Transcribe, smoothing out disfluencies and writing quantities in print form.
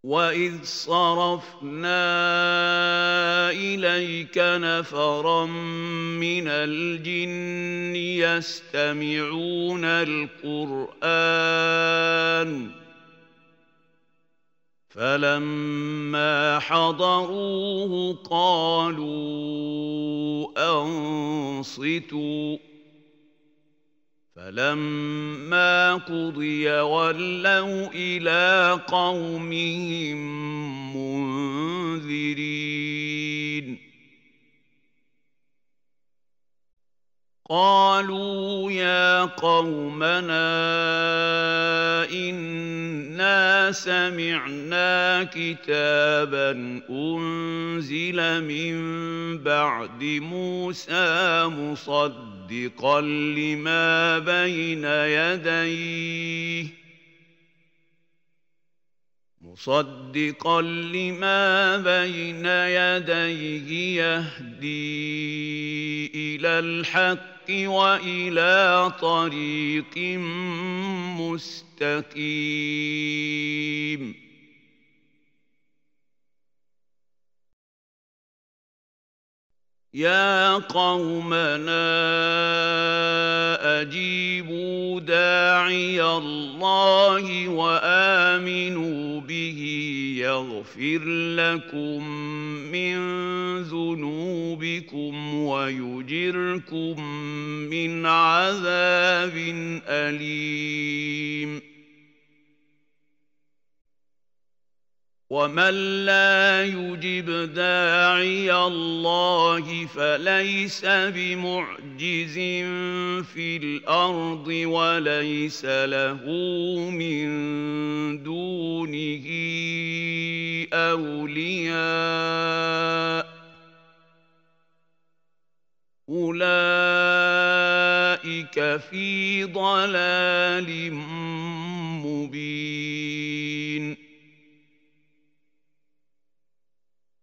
وَإِذْ صَرَفْنَا إِلَيْكَ نَفَرًا مِّنَ الْجِنِّ يَسْتَمِعُونَ الْقُرْآنَ فَلَمَّا حَضَرُوهُ قَالُوا أَنصِتُوا فَلَمَّا قُضِيَ وَلَّوْا إِلَىٰ قَوْمِهِم مُّنذِرِينَ قَالُوا يَا قَوْمَنَا إِنَّا سَمِعْنَا كِتَابًا أُنزِلَ مِن بَعْدِ مُوسَىٰ مُصَدِّقًا لِّمَا بَيْنَ يَدَيْهِ يَهْدِي إِلَى الْحَقِّ وَإِلَىٰ طَرِيقٍ مُّسْتَقِيمٍ يَا قَوْمَنَا أَجِيبُوا دَاعِيَ اللَّهِ وَآمِنُوا بِهِ يَغْفِرْ لَكُم مِّن ذُنُوبِكُمْ وَيُجِرْكُم مِّنْ عَذَابٍ أَلِيمٍ وَمَن لَّا يُجِبْ دَاعِيَ اللَّهِ فَلَيْسَ بِمُعْجِزٍ فِي الْأَرْضِ وَلَيْسَ لَهُ مِن دُونِهِ أَوْلِيَاءُ ۚ أُولَٰئِكَ فِي ضَلَالٍ مُّبِينٍ